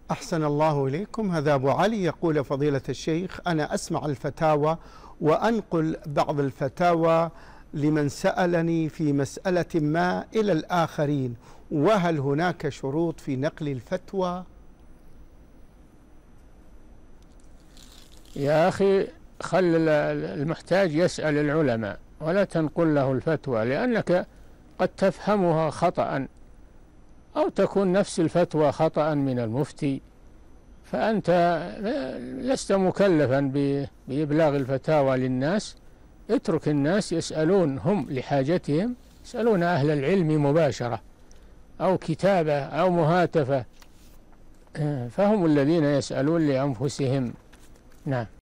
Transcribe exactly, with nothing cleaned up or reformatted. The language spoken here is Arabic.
أحسن الله إليكم. هذا أبو علي يقول: فضيلة الشيخ، أنا أسمع الفتاوى وأنقل بعض الفتاوى لمن سألني في مسألة ما إلى الآخرين، وهل هناك شروط في نقل الفتوى؟ يا أخي، خل المحتاج يسأل العلماء ولا تنقل له الفتوى، لأنك قد تفهمها خطأ أو تكون نفس الفتوى خطأ من المفتي، فأنت لست مكلفا بإبلاغ الفتاوى للناس. اترك الناس يسألون هم لحاجتهم، يسألون أهل العلم مباشرة أو كتابة أو مهاتفة، فهم الذين يسألون لأنفسهم. نعم.